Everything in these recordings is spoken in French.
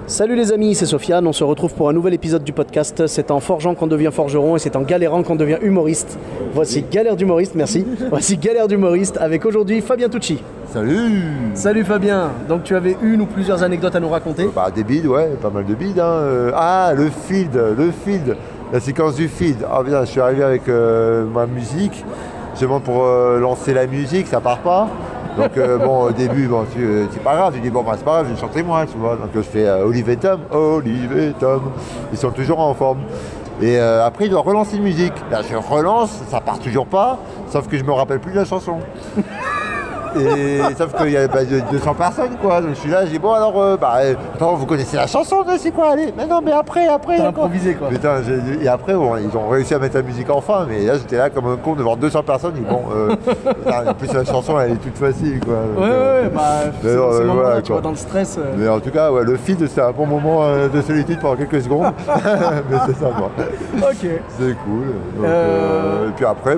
Salut les amis, c'est Sofiane, on se retrouve pour un nouvel épisode du podcast. C'est en forgeant qu'on devient forgeron et c'est en galérant qu'on devient humoriste. Voici Galère d'humoriste, merci. Voici Galère d'humoriste avec aujourd'hui Fabien Tucci. Salut. Salut Fabien, donc tu avais une ou plusieurs anecdotes à nous raconter? Des bides, ouais, pas mal de bides. Le feed, la séquence du feed. Ah bien, je suis arrivé avec ma musique, je demande pour lancer la musique, ça part pas. Donc au début, c'est pas grave, je dis c'est pas grave, je vais chanter moi, tu vois. Donc je fais Olive et Tom, ils sont toujours en forme. Et après, il doit relancer une musique. Là, je relance, ça part toujours pas, sauf que je me rappelle plus de la chanson. Et sauf qu'il y a 200 personnes, quoi. Donc je suis là, je dis attends, vous connaissez la chanson, c'est quoi, allez. Mais non, mais après. T'as improvisé, quoi. Putain, et après, ils ont réussi à mettre la musique enfin, mais là, j'étais là comme un con devant 200 personnes. En plus, la chanson, elle est toute facile, quoi. C'est voilà, tu vois, dans le stress. Mais en tout cas, ouais, le feed, c'est un bon moment de solitude pendant quelques secondes. Mais c'est ça, quoi. Ok. C'est cool. Donc, et puis après,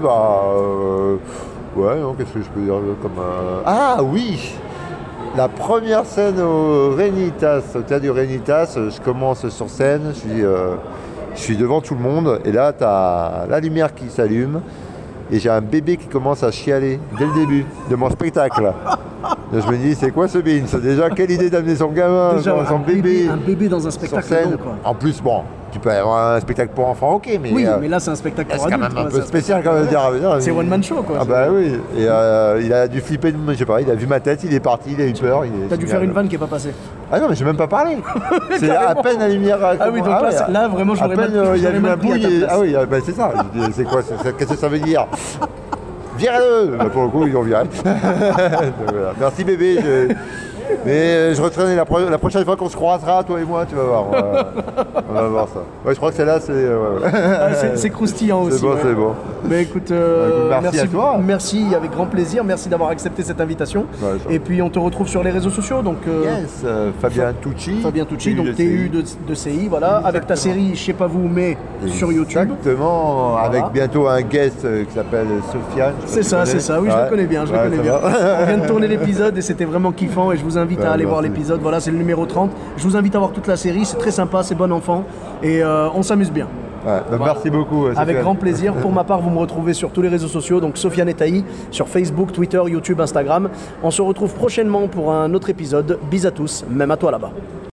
qu'est-ce que je peux dire comme... Ah oui, la première scène au théâtre du Rénitas, je commence sur scène, je suis devant tout le monde, et là, t'as la lumière qui s'allume, et j'ai un bébé qui commence à chialer dès le début de mon spectacle. Donc je me dis, c'est quoi ce bin? C'est déjà, quelle idée d'amener son gamin, son bébé. Un bébé dans un spectacle sur scène. long, quoi. En plus, tu peux avoir un spectacle pour enfants, ok, mais... Oui, mais là, c'est un spectacle pour adultes. C'est quand même un peu spécial, quand même, dire. C'est one man show, quoi. Ah bah oui, et il a dû flipper, je sais pas, il a vu ma tête, il est parti, il a eu peur. T'as dû faire une vanne qui est pas passée. Ah non, mais j'ai même pas parlé. C'est à peine la lumière. Ah oui, donc là, vraiment, je l'aurais il a vu ma bouille. Ah oui, c'est ça. C'est quoi, qu'est-ce que ça veut dire? Virez-le. Pour le coup, ils ont viré. Voilà. Merci bébé. Mais je retraîne la prochaine fois qu'on se croisera, toi et moi, tu vas voir. On va voir ça. Ouais, je crois que celle-là, c'est croustillant aussi. C'est bon. Mais écoute, merci à toi. Merci, avec grand plaisir. Merci d'avoir accepté cette invitation. Et puis, on te retrouve sur les réseaux sociaux. Donc, yes, Fabien Tucci. Donc TU de CI, voilà. Exactement. Avec ta série, je sais pas vous, mais sur YouTube. Exactement, voilà. Avec bientôt un guest qui s'appelle Sofiane. C'est ça, oui, je le connais bien. On vient de tourner l'épisode et c'était vraiment kiffant. Et je vous invite à aller voir l'épisode. Voilà, c'est le numéro 30. Je vous invite à voir toute la série. C'est très sympa, c'est bon enfant. Et on s'amuse bien. Merci beaucoup. Sofiane. Avec grand plaisir. Pour ma part, vous me retrouvez sur tous les réseaux sociaux, donc Sofiane Taï, sur Facebook, Twitter, YouTube, Instagram. On se retrouve prochainement pour un autre épisode. Bis à tous, même à toi là-bas.